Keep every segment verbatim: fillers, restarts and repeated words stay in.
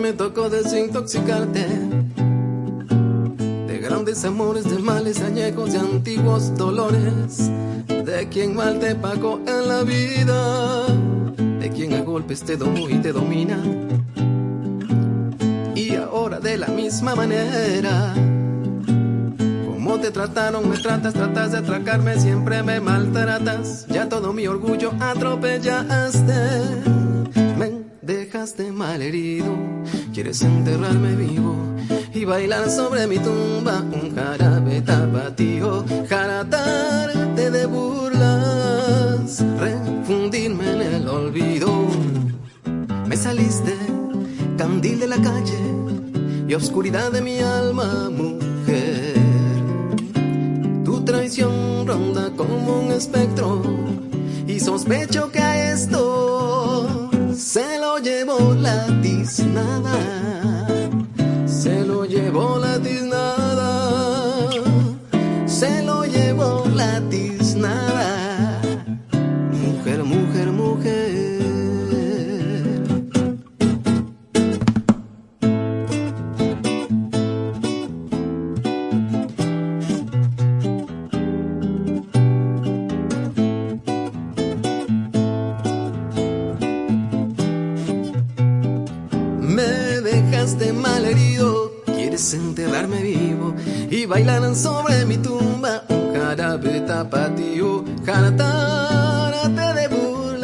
me tocó desintoxicarte de grandes amores, de males añejos, de antiguos dolores, de quien mal te pagó en la vida, de quien a golpes te domó y te domina. Y ahora de la misma manera, como te trataron, me tratas, tratas de atracarme, siempre me maltratas. Ya todo mi orgullo atropellaste, me dejaste malherido. Quieres enterrarme vivo y bailar sobre mi tumba un jarabe tapatío, jaratarte de burlas, refundirme en el olvido. Me saliste candil de la calle y oscuridad de mi alma, mujer. Tu traición ronda como un espectro y sospecho que a esto se lo llevó la tiznada, se lo llevó la tiznada, se lo llevó la tiznada. Mujer, mujer, mujer. Malherido, quieres enterrarme vivo y bailar sobre mi tumba un jarabe tapatío, jaratarte de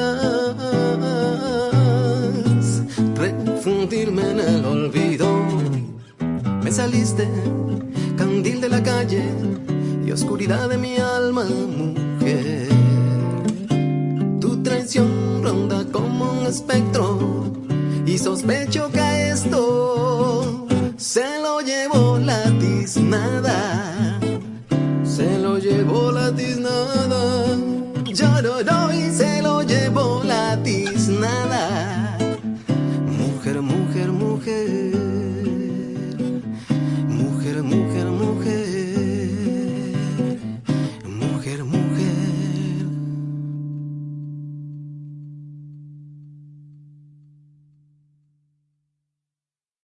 burlas, refundirme en el olvido. Me saliste candil de la calle y oscuridad de mi alma, mujer. Tu traición ronda como un espectro y sospecho que a esto se lo llevó la tiznada, se lo llevó la tiznada. Yo no, no hice